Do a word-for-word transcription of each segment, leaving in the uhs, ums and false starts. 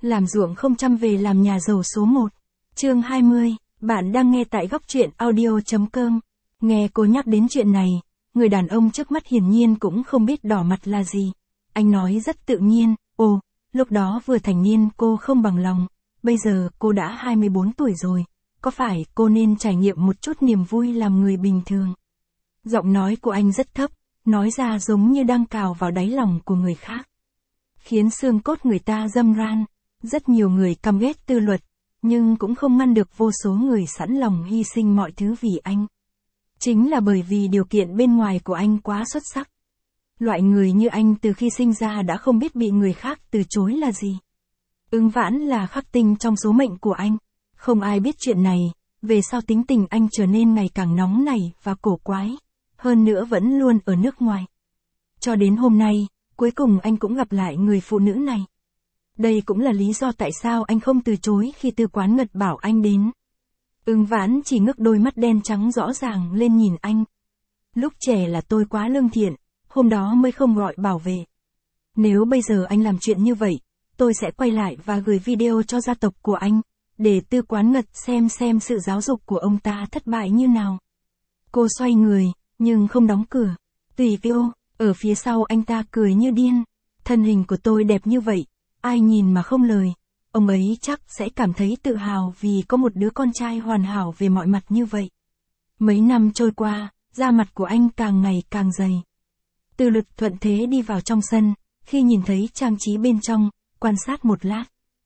Làm ruộng không chăm về làm nhà giàu số một. Chương hai mươi, bạn đang nghe tại góc truyện audio chấm com. Nghe cô nhắc đến chuyện này, người đàn ông trước mắt hiển nhiên cũng không biết đỏ mặt là gì. Anh nói rất tự nhiên, ồ, lúc đó vừa thành niên cô không bằng lòng, bây giờ cô đã hai mươi bốn tuổi rồi, có phải cô nên trải nghiệm một chút niềm vui làm người bình thường? Giọng nói của anh rất thấp, nói ra giống như đang cào vào đáy lòng của người khác, khiến xương cốt người ta râm ran. Rất nhiều người căm ghét Tư Luật, nhưng cũng không ngăn được vô số người sẵn lòng hy sinh mọi thứ vì anh. Chính là bởi vì điều kiện bên ngoài của anh quá xuất sắc. Loại người như anh từ khi sinh ra đã không biết bị người khác từ chối là gì. Ưng Vãn là khắc tinh trong số mệnh của anh. Không ai biết chuyện này, về sau tính tình anh trở nên ngày càng nóng nảy và cổ quái. Hơn nữa vẫn luôn ở nước ngoài. Cho đến hôm nay, cuối cùng anh cũng gặp lại người phụ nữ này. Đây cũng là lý do tại sao anh không từ chối khi Tư Quán Ngật bảo anh đến. Ưng Vãn chỉ ngước đôi mắt đen trắng rõ ràng lên nhìn anh. Lúc trẻ là tôi quá lương thiện, hôm đó mới không gọi bảo vệ. Nếu bây giờ anh làm chuyện như vậy, tôi sẽ quay lại và gửi video cho gia tộc của anh, để Tư Quán Ngật xem xem sự giáo dục của ông ta thất bại như nào. Cô xoay người, nhưng không đóng cửa. Tùy video, ở phía sau anh ta cười như điên. Thân hình của tôi đẹp như vậy, ai nhìn mà không lời. Ông ấy chắc sẽ cảm thấy tự hào vì có một đứa con trai hoàn hảo về mọi mặt như vậy. Mấy năm trôi qua, da mặt của anh càng ngày càng dày. Tư Luật thuận thế đi vào trong sân, khi nhìn thấy trang trí bên trong, quan sát một lát.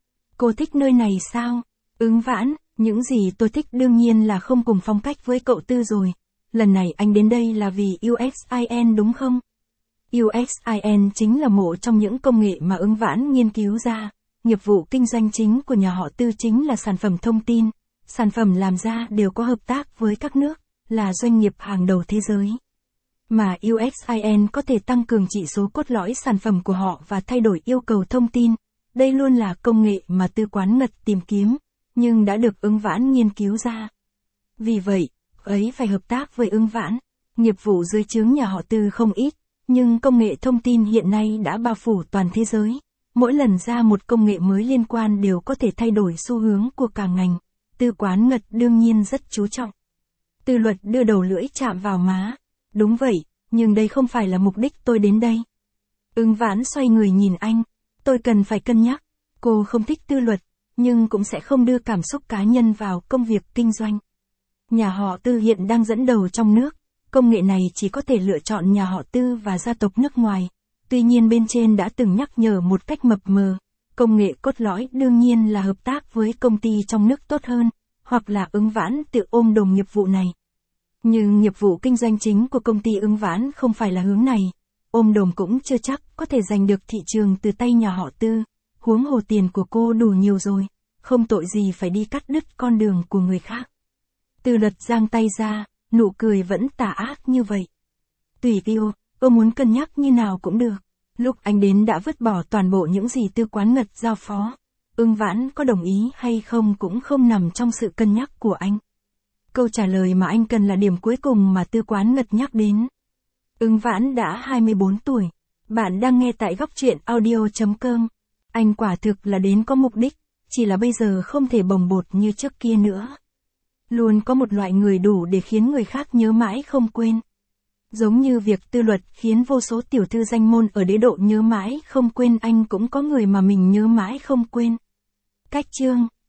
Cô thích nơi này sao? Ưng Vãn, những gì tôi thích đương nhiên là không cùng phong cách với cậu Tư rồi. Lần này anh đến đây là vì u ích i en đúng không? u ích i en chính là một trong những công nghệ mà Ưng Vãn nghiên cứu ra. Nghiệp vụ kinh doanh chính của nhà họ Tư chính là sản phẩm thông tin. Sản phẩm làm ra đều có hợp tác với các nước, là doanh nghiệp hàng đầu thế giới. Mà u ích i en có thể tăng cường chỉ số cốt lõi sản phẩm của họ và thay đổi yêu cầu thông tin. Đây luôn là công nghệ mà Tư Quán Ngật tìm kiếm, nhưng đã được Ưng Vãn nghiên cứu ra. Vì vậy, ấy phải hợp tác với Ưng Vãn. Nghiệp vụ dưới trướng nhà họ Tư không ít, nhưng công nghệ thông tin hiện nay đã bao phủ toàn thế giới. Mỗi lần ra một công nghệ mới liên quan đều có thể thay đổi xu hướng của cả ngành. Tư Quán Ngật đương nhiên rất chú trọng. Tư Luật đưa đầu lưỡi chạm vào má. Đúng vậy, nhưng đây không phải là mục đích tôi đến đây. Ưng Vãn xoay người nhìn anh. Tôi cần phải cân nhắc. Cô không thích Tư Luật, nhưng cũng sẽ không đưa cảm xúc cá nhân vào công việc kinh doanh. Nhà họ Tư hiện đang dẫn đầu trong nước. Công nghệ này chỉ có thể lựa chọn nhà họ Tư và gia tộc nước ngoài. Tuy nhiên bên trên đã từng nhắc nhở một cách mập mờ. Công nghệ cốt lõi đương nhiên là hợp tác với công ty trong nước tốt hơn, hoặc là Ưng Vãn tự ôm đồm nghiệp vụ này. Nhưng nghiệp vụ kinh doanh chính của công ty Ưng Vãn không phải là hướng này. Ôm đồm cũng chưa chắc có thể giành được thị trường từ tay nhà họ Tư. Huống hồ tiền của cô đủ nhiều rồi, không tội gì phải đi cắt đứt con đường của người khác. Tư Luật giang tay ra, nụ cười vẫn tà ác như vậy. Tùy video, cô muốn cân nhắc như nào cũng được. Lúc anh đến đã vứt bỏ toàn bộ những gì Tư Quán Ngật giao phó. Ưng Vãn có đồng ý hay không cũng không nằm trong sự cân nhắc của anh. Câu trả lời mà anh cần là điểm cuối cùng mà Tư Quán Ngật nhắc đến. Ưng Vãn đã hai mươi bốn tuổi. Bạn đang nghe tại góc truyện audio chấm com. Anh quả thực là đến có mục đích, chỉ là bây giờ không thể bồng bột như trước kia nữa. Luôn có một loại người đủ để khiến người khác nhớ mãi không quên. Giống như việc Tư Luật khiến vô số tiểu thư danh môn ở đế độ nhớ mãi không quên, anh cũng có người mà mình nhớ mãi không quên. Cách chương